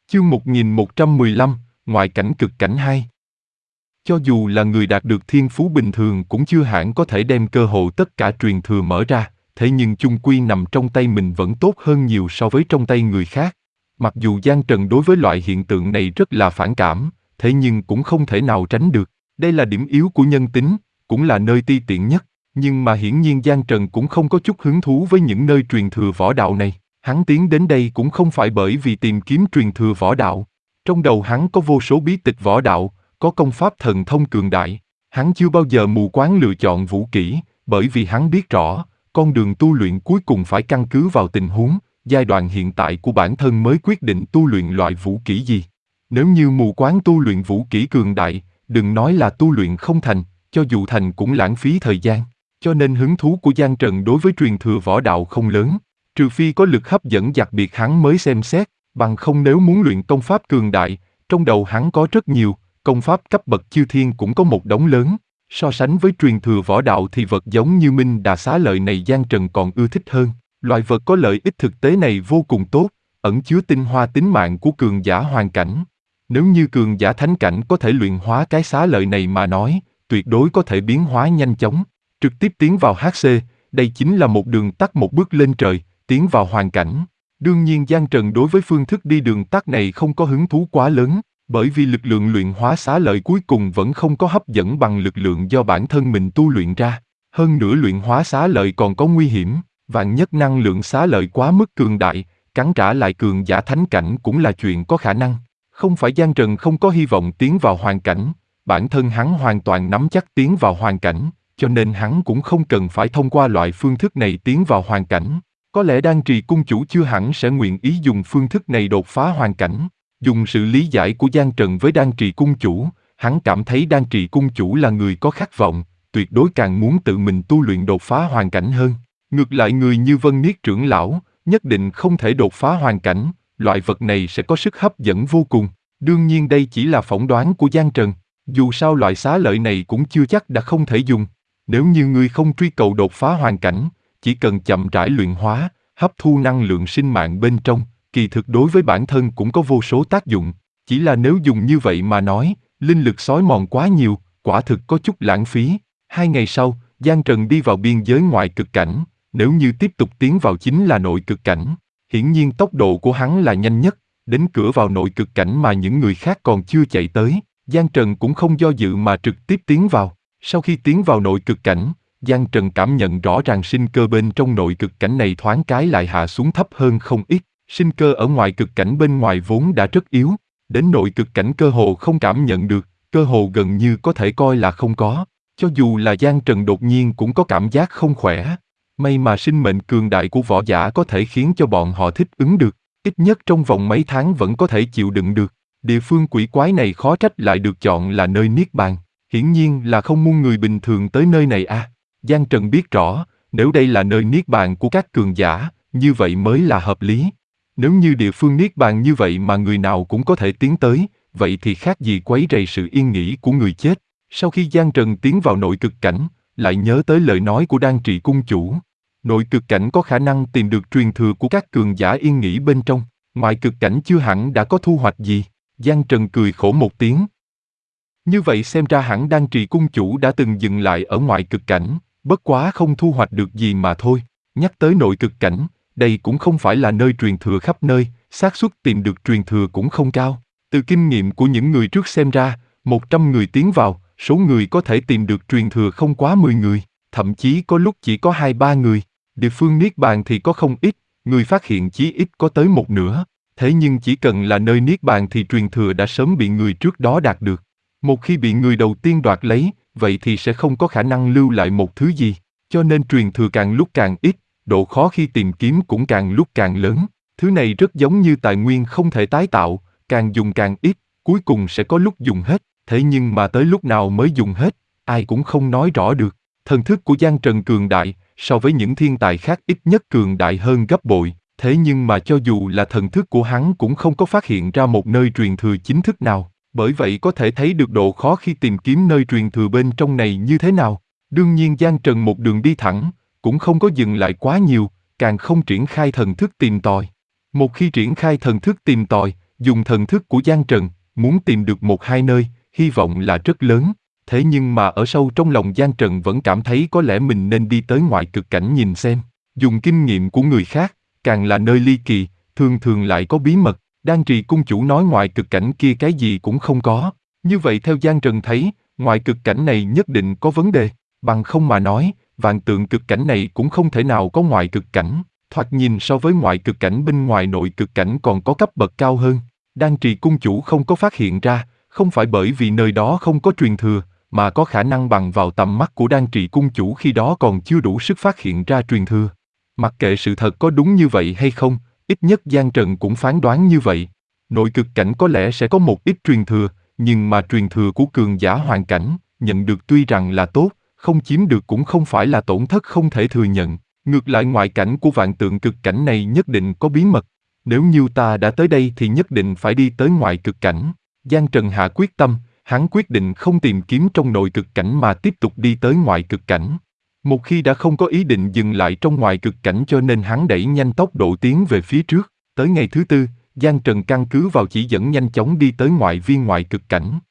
Chương 1115, Ngoại cảnh cực cảnh 2. Cho dù là người đạt được thiên phú bình thường cũng chưa hẳn có thể đem cơ hội tất cả truyền thừa mở ra, thế nhưng chung quy nằm trong tay mình vẫn tốt hơn nhiều so với trong tay người khác. Mặc dù Giang Trần đối với loại hiện tượng này rất là phản cảm, thế nhưng cũng không thể nào tránh được. Đây là điểm yếu của nhân tính, cũng là nơi ti tiện nhất. Nhưng mà hiển nhiên Giang Trần cũng không có chút hứng thú với những nơi truyền thừa võ đạo này. Hắn tiến đến đây cũng không phải bởi vì tìm kiếm truyền thừa võ đạo. Trong đầu hắn có vô số bí tịch võ đạo, có công pháp thần thông cường đại. Hắn chưa bao giờ mù quáng lựa chọn vũ kỹ, bởi vì hắn biết rõ, con đường tu luyện cuối cùng phải căn cứ vào tình huống, giai đoạn hiện tại của bản thân mới quyết định tu luyện loại vũ kỹ gì. Nếu như mù quáng tu luyện vũ kỹ cường đại, đừng nói là tu luyện không thành, cho dù thành cũng lãng phí thời gian. Cho nên hứng thú của Giang Trần đối với truyền thừa võ đạo không lớn, trừ phi có lực hấp dẫn đặc biệt hắn mới xem xét, bằng không nếu muốn luyện công pháp cường đại, trong đầu hắn có rất nhiều, công pháp cấp bậc chư thiên cũng có một đống lớn. So sánh với truyền thừa võ đạo thì vật giống như Minh Đà Xá Lợi này Giang Trần còn ưa thích hơn. Loại vật có lợi ích thực tế này vô cùng tốt, ẩn chứa tinh hoa tính mạng của cường giả hoàn cảnh. Nếu như cường giả thánh cảnh có thể luyện hóa cái xá lợi này mà nói, tuyệt đối có thể biến hóa nhanh chóng, trực tiếp tiến vào HC, đây chính là một đường tắt một bước lên trời, tiến vào hoàn cảnh. Đương nhiên Giang Trần đối với phương thức đi đường tắt này không có hứng thú quá lớn, bởi vì lực lượng luyện hóa xá lợi cuối cùng vẫn không có hấp dẫn bằng lực lượng do bản thân mình tu luyện ra. Hơn nữa luyện hóa xá lợi còn có nguy hiểm, vạn nhất năng lượng xá lợi quá mức cường đại, cắn trả lại cường giả thánh cảnh cũng là chuyện có khả năng. Không phải Giang Trần không có hy vọng tiến vào hoàn cảnh, bản thân hắn hoàn toàn nắm chắc tiến vào hoàn cảnh, cho nên hắn cũng không cần phải thông qua loại phương thức này tiến vào hoàn cảnh. Có lẽ Đan Trì cung chủ chưa hẳn sẽ nguyện ý dùng phương thức này đột phá hoàn cảnh. Dùng sự lý giải của Giang Trần với Đan Trì cung chủ, hắn cảm thấy Đan Trì cung chủ là người có khát vọng, tuyệt đối càng muốn tự mình tu luyện đột phá hoàn cảnh hơn. Ngược lại người như Vân Niết trưởng lão, nhất định không thể đột phá hoàn cảnh, loại vật này sẽ có sức hấp dẫn vô cùng. Đương nhiên đây chỉ là phỏng đoán của Giang Trần, dù sao loại xá lợi này cũng chưa chắc đã không thể dùng. Nếu như ngươi không truy cầu đột phá hoàn cảnh, chỉ cần chậm rãi luyện hóa, hấp thu năng lượng sinh mạng bên trong, kỳ thực đối với bản thân cũng có vô số tác dụng. Chỉ là nếu dùng như vậy mà nói, linh lực xói mòn quá nhiều, quả thực có chút lãng phí. 2 ngày sau, Giang Trần đi vào biên giới ngoại cực cảnh, nếu như tiếp tục tiến vào chính là nội cực cảnh. Hiển nhiên tốc độ của hắn là nhanh nhất, đến cửa vào nội cực cảnh mà những người khác còn chưa chạy tới. Giang Trần cũng không do dự mà trực tiếp tiến vào. Sau khi tiến vào nội cực cảnh, Giang Trần cảm nhận rõ ràng sinh cơ bên trong nội cực cảnh này thoáng cái lại hạ xuống thấp hơn không ít. Sinh cơ ở ngoài cực cảnh bên ngoài vốn đã rất yếu, đến nội cực cảnh cơ hồ không cảm nhận được, cơ hồ gần như có thể coi là không có. Cho dù là Giang Trần đột nhiên cũng có cảm giác không khỏe. May mà sinh mệnh cường đại của võ giả có thể khiến cho bọn họ thích ứng được, ít nhất trong vòng mấy tháng vẫn có thể chịu đựng được. Địa phương quỷ quái này khó trách lại được chọn là nơi niết bàn, hiển nhiên là không muốn người bình thường tới nơi này à. Giang Trần biết rõ, nếu đây là nơi niết bàn của các cường giả, như vậy mới là hợp lý. Nếu như địa phương niết bàn như vậy mà người nào cũng có thể tiến tới, vậy thì khác gì quấy rầy sự yên nghỉ của người chết. Sau khi Giang Trần tiến vào nội cực cảnh, lại nhớ tới lời nói của Đan Trì cung chủ. Nội cực cảnh có khả năng tìm được truyền thừa của các cường giả yên nghỉ bên trong, ngoại cực cảnh chưa hẳn đã có thu hoạch gì. Giang Trần cười khổ một tiếng. Như vậy xem ra hẳn Đan Trì cung chủ đã từng dừng lại ở ngoại cực cảnh, bất quá không thu hoạch được gì mà thôi. Nhắc tới nội cực cảnh, đây cũng không phải là nơi truyền thừa khắp nơi, xác suất tìm được truyền thừa cũng không cao. Từ kinh nghiệm của những người trước xem ra, 100 người tiến vào, số người có thể tìm được truyền thừa không quá 10 người, thậm chí có lúc chỉ có 2-3 người. Địa phương niết bàn thì có không ít, người phát hiện chí ít có tới 1/2. Thế nhưng chỉ cần là nơi niết bàn thì truyền thừa đã sớm bị người trước đó đạt được. Một khi bị người đầu tiên đoạt lấy, vậy thì sẽ không có khả năng lưu lại một thứ gì. Cho nên truyền thừa càng lúc càng ít, độ khó khi tìm kiếm cũng càng lúc càng lớn. Thứ này rất giống như tài nguyên không thể tái tạo, càng dùng càng ít, cuối cùng sẽ có lúc dùng hết. Thế nhưng mà tới lúc nào mới dùng hết, ai cũng không nói rõ được. Thần thức của Giang Trần cường đại, so với những thiên tài khác ít nhất cường đại hơn gấp bội. Thế nhưng mà cho dù là thần thức của hắn cũng không có phát hiện ra một nơi truyền thừa chính thức nào. Bởi vậy có thể thấy được độ khó khi tìm kiếm nơi truyền thừa bên trong này như thế nào. Đương nhiên Giang Trần một đường đi thẳng, cũng không có dừng lại quá nhiều, càng không triển khai thần thức tìm tòi. Một khi triển khai thần thức tìm tòi, Dùng thần thức của Giang Trần, muốn tìm được một hai nơi, hy vọng là rất lớn. Thế nhưng mà ở sâu trong lòng Giang Trần vẫn cảm thấy có lẽ mình nên đi tới ngoại cực cảnh nhìn xem. Dùng kinh nghiệm của người khác, càng là nơi ly kỳ, thường thường lại có bí mật. Đan Trì cung chủ nói ngoại cực cảnh kia cái gì cũng không có. Như vậy theo Giang Trần thấy, ngoại cực cảnh này nhất định có vấn đề. Bằng không mà nói, vạn tượng cực cảnh này cũng không thể nào có ngoại cực cảnh. Thoạt nhìn so với ngoại cực cảnh bên ngoài nội cực cảnh còn có cấp bậc cao hơn. Đan Trì cung chủ không có phát hiện ra, không phải bởi vì nơi đó không có truyền thừa, mà có khả năng bằng vào tầm mắt của Đan Trì cung chủ khi đó còn chưa đủ sức phát hiện ra truyền thừa. Mặc kệ sự thật có đúng như vậy hay không, ít nhất Giang Trần cũng phán đoán như vậy. Nội cực cảnh có lẽ sẽ có một ít truyền thừa, nhưng mà truyền thừa của cường giả hoàn cảnh, nhận được tuy rằng là tốt, không chiếm được cũng không phải là tổn thất không thể thừa nhận. Ngược lại ngoại cảnh của vạn tượng cực cảnh này nhất định có bí mật. Nếu như ta đã tới đây thì nhất định phải đi tới ngoại cực cảnh. Giang Trần hạ quyết tâm, hắn quyết định không tìm kiếm trong nội cực cảnh mà tiếp tục đi tới ngoại cực cảnh. Một khi đã không có ý định dừng lại trong ngoại cực cảnh cho nên hắn đẩy nhanh tốc độ tiến về phía trước. Tới ngày thứ tư, Giang Trần căn cứ vào chỉ dẫn nhanh chóng đi tới ngoại viên ngoại cực cảnh.